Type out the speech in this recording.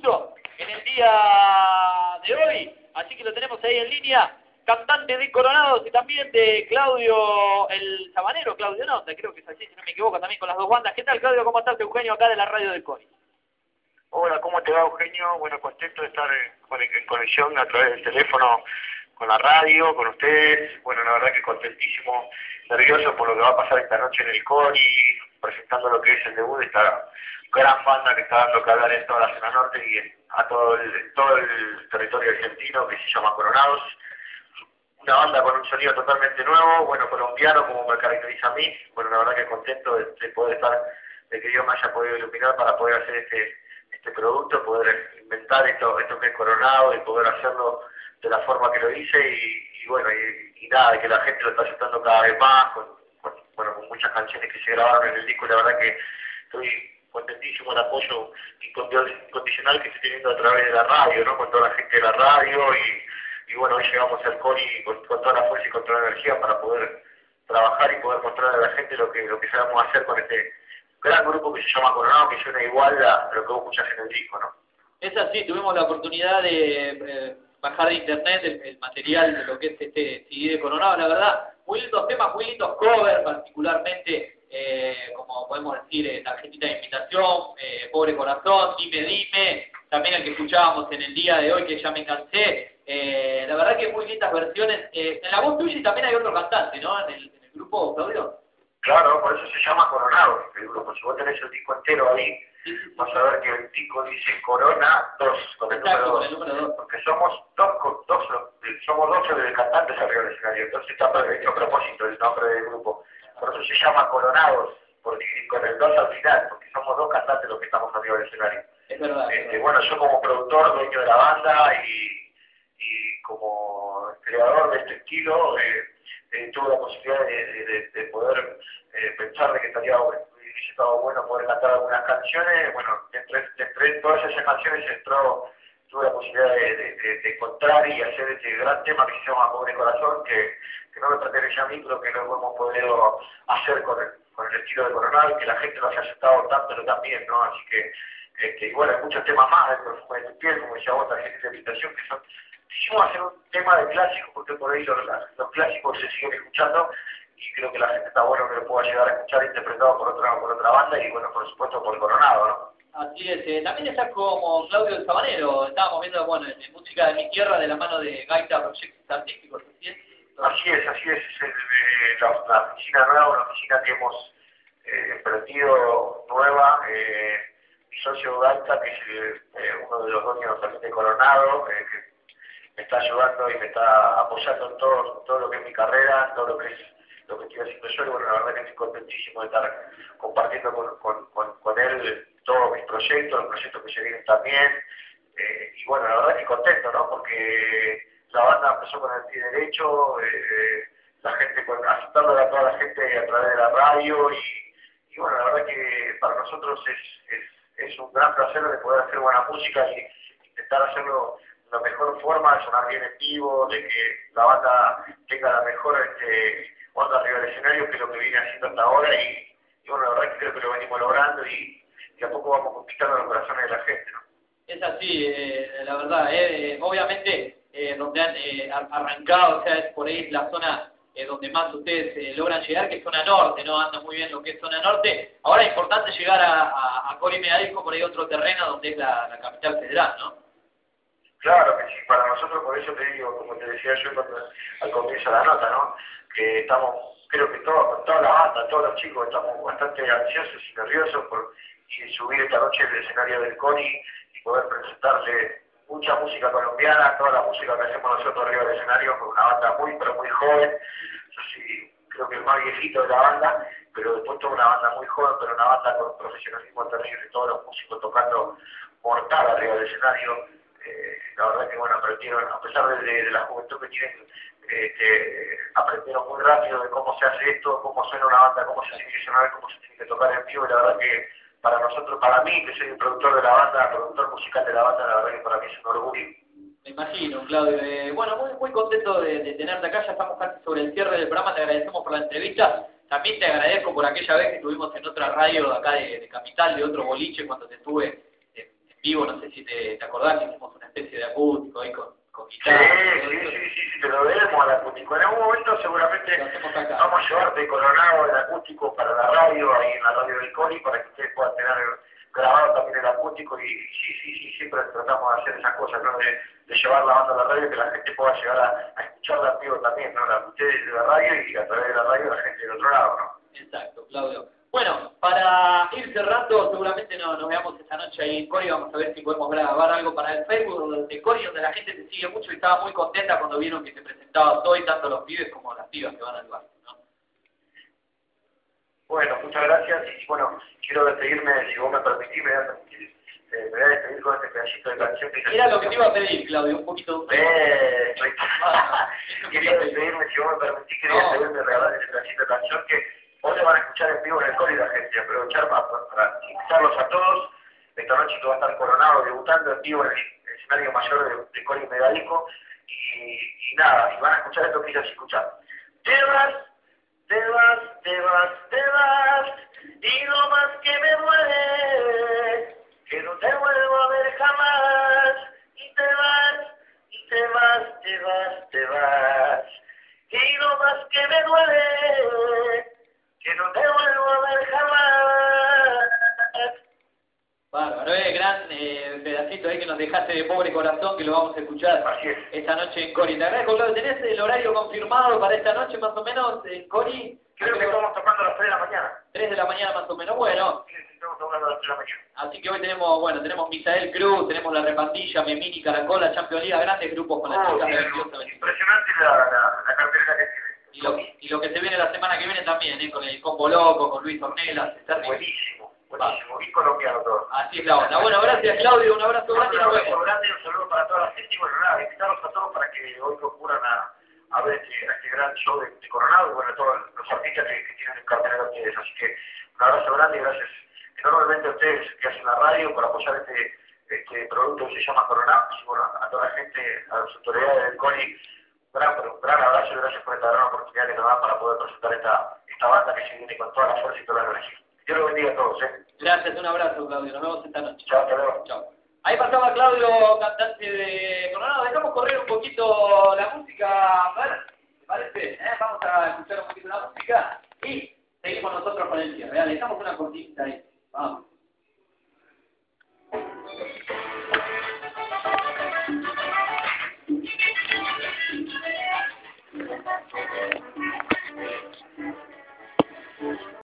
tributo en el día de hoy, así que lo tenemos ahí en línea, cantante de Coronados y también de Claudio, el sabanero, Claudio Nota, creo que es así, si no me equivoco, también con las dos bandas. ¿Qué tal, Claudio? ¿Cómo estás? Eugenio, acá de la radio del CONI. Hola, ¿cómo te va, Eugenio? Bueno, contento de estar en conexión a través del teléfono con la radio, con ustedes. Bueno, la verdad que contentísimo, nervioso por lo que va a pasar esta noche en el CONI, presentando lo que es el debut de esta gran banda que está dando que hablar en toda la zona norte y a todo el territorio argentino, que se llama Coronados. Una banda con un sonido totalmente nuevo, bueno, colombiano, como me caracteriza a mí. Bueno, la verdad que contento de poder estar, de que Dios me haya podido iluminar para poder hacer este producto, poder inventar esto que es Coronado y poder hacerlo de la forma que lo hice y bueno, y nada, que la gente lo está aceptando cada vez más, con muchas canciones que se grabaron en el disco. La verdad que estoy contentísimo del apoyo incondicional que estoy teniendo a través de la radio, ¿no? Con toda la gente de la radio y bueno, hoy llegamos al CONI con toda la fuerza y con toda la energía para poder trabajar y poder mostrar a la gente lo que sabemos hacer con este gran grupo que se llama Coronado, que suena igual a lo que vos escuchás en el disco, ¿no? Es así, tuvimos la oportunidad de bajar de internet el material de lo que es este CD de Coronado, la verdad, muy lindos temas, muy lindos covers, particularmente, como podemos decir, Tarjetita de Invitación, Pobre Corazón, Dime, también el que escuchábamos en el día de hoy, que ya me cansé. La verdad que muy lindas versiones. En la voz tuya y también hay otro cantante, ¿no? En el grupo, Claudio. Claro, por eso se llama Coronado el grupo. Si vos tenés el disco entero ahí, vas a ver que el disco dice Corona 2, con el número 2. Porque somos somos 12 cantantes arriba del escenario. Entonces está hecho a propósito el nombre del grupo. Por eso se llama Coronados, porque con el 2 al final, porque somos 2 cantantes los que estamos arriba del escenario. Es verdad. Bueno, yo como productor, dueño de la banda y como creador de este estilo, tuve la posibilidad de poder pensar de que hubiese estado bueno poder cantar algunas canciones. Bueno, entre todas esas canciones tuve la posibilidad de encontrar y hacer este gran tema que se llama Pobre Corazón, que no me pertenece a mí, pero que lo hemos podido hacer con el estilo de Coronado y que la gente lo haya aceptado tanto también, ¿no? Así que, y bueno, hay muchos temas más, el perfume de tu piel, como decía vos, Tarjetita de Invitación, que son... Quisimos hacer un tema de clásicos porque por ahí los clásicos se siguen escuchando y creo que la gente está bueno que lo pueda llegar a escuchar interpretado por otra banda y bueno, por supuesto por Coronado, ¿no? Así es, también está como Claudio el Sabanero, estábamos viendo, bueno, en música de mi tierra de la mano de Gaita Proyectos Artísticos, ¿sí? Así es, la oficina nueva, una oficina que hemos emprendido nueva, mi socio Gaita, que es uno de los dueños también de Coronado, que me está ayudando y me está apoyando en todo lo que es mi carrera, en todo lo que estoy haciendo yo, y bueno, la verdad que estoy contentísimo de estar compartiendo con él todos mis proyectos, los proyectos que se vienen también, y bueno, la verdad que contento, ¿no? Porque la banda empezó con el pie derecho, la gente, aceptando a toda la gente a través de la radio, y bueno, la verdad que para nosotros es un gran placer de poder hacer buena música y intentar hacerlo la mejor forma, de sonar bien en vivo, de que la banda tenga la mejor onda arriba del escenario, que es lo que viene haciendo hasta ahora, y bueno, la verdad que creo que lo venimos logrando y a poco vamos conquistando los corazones de la gente, ¿no? Es así, la verdad, obviamente donde han arrancado, o sea, es por ahí la zona donde más ustedes logran llegar, que es zona norte, ¿no? Anda muy bien lo que es zona norte. Ahora es importante llegar a Cori Medallisco, por ahí otro terreno donde es la capital federal, ¿no? Claro que sí, para nosotros, por eso te digo, como te decía yo al comienzo de la nota, ¿no? Que estamos, creo que toda la banda, todos los chicos estamos bastante ansiosos y nerviosos por subir esta noche al escenario del CONI y poder presentarle mucha música colombiana, toda la música que hacemos nosotros arriba del escenario, con una banda pero muy joven. Yo sí creo que el más viejito de la banda, pero después toda una banda muy joven, pero una banda con profesionalismo terrible, todos los músicos tocando mortal arriba del escenario. La verdad que bueno, aprendieron, a pesar de la juventud que tienen, aprendieron muy rápido de cómo se hace esto, cómo suena una banda, cómo se tiene que sonar, cómo se tiene que tocar en vivo, y la verdad que para nosotros, para mí, que soy el productor de la banda, productor musical de la banda, la verdad que para mí es un orgullo. Me imagino, Claudio. Bueno, muy contento de tenerte acá, ya estamos casi sobre el cierre del programa, te agradecemos por la entrevista, también te agradezco por aquella vez que estuvimos en otra radio de acá de Capital, de otro boliche, cuando te estuve vivo, no sé si te acordás que hicimos una especie de acústico ahí con Sí, guitarra. sí, te lo debemos al acústico. En algún momento seguramente Lo hacemos acá. vamos a llevarte Coronado el acústico para la radio, ahí en la radio del Coli, para que ustedes puedan tener grabado también el acústico y sí, siempre tratamos de hacer esas cosas, ¿no? De llevar la banda a la radio, que la gente pueda llegar a escucharla en vivo también, ¿no? Ustedes de la radio y a través de la radio la gente del otro lado, ¿no? Exacto, Claudio. Bueno, para ir cerrando, seguramente nos veamos esta noche ahí en Cori, vamos a ver si podemos grabar algo para el Facebook de Cori, donde la gente te sigue mucho y estaba muy contenta cuando vieron que te presentabas hoy, tanto los pibes como las pibas que van al bar, ¿no? Bueno, muchas gracias y bueno, quiero despedirme, si vos me permitís, me voy a despedir con este pedacito de canción que... Era lo que te iba a pedir, Claudio, un poquito de... Quería despedirme, si vos me permitís, quería despedirme de regalar este pedacito de canción que hoy le van a escuchar en vivo en el Coli la gente, aprovechar para invitarlos a todos, esta noche que va a estar Coronado debutando en vivo en el escenario mayor de Coli Medalico y nada, y van a escuchar esto que ya se escucha. Te vas, y lo más que me duele, que no te vuelvo a ver jamás, y te vas, y lo más que me duele, que no te vuelvo a ver jamás. Bárbaro, gran pedacito ahí que nos dejaste de Pobre Corazón, que lo vamos a escuchar Así es. esta noche en Cori. Te agradezco, Claudio. ¿Tenés el horario confirmado para esta noche más o menos en Cori? Creo que estamos tocando a las 3 de la mañana. 3 de la mañana más o menos, bueno. Sí, estamos tocando a las 3 de la mañana. Así que hoy tenemos Misael Cruz, tenemos La Repandilla, Memini, Caracola, Champions League, grandes grupos con las chicas de 22 impresionante la cartelera que tiene. Y lo que se viene la semana que viene también, con el Combo Loco, con Luis Ornelas, está buenísimo, bien colombiano todo. Así es la onda. Bueno, gracias Claudio, un abrazo grande. Un abrazo grande y un saludo para toda la gente y bueno, nada, invitarlos a todos para que hoy concurran a ver este gran show de Coronado y bueno, todos los artistas que tienen en cartelera ustedes. Así que un abrazo grande y gracias enormemente a ustedes que hacen la radio por apoyar este producto que se llama Coronado. Y bueno, a toda la gente, a las autoridades del Coli, un gran abrazo y gracias por esta gran oportunidad que nos dan para poder presentar esta banda que se viene con toda la fuerza y toda la energía. Dios los bendiga a todos, Gracias, un abrazo Claudio, nos vemos esta noche. Chao, hasta luego. Chao. Ahí pasaba Claudio, cantante de Coronado. Dejamos correr un poquito la música, a ver, ¿te parece? Vamos a escuchar un poquito la música y seguimos nosotros con el cierre. Dejamos una cortita ahí. Vamos.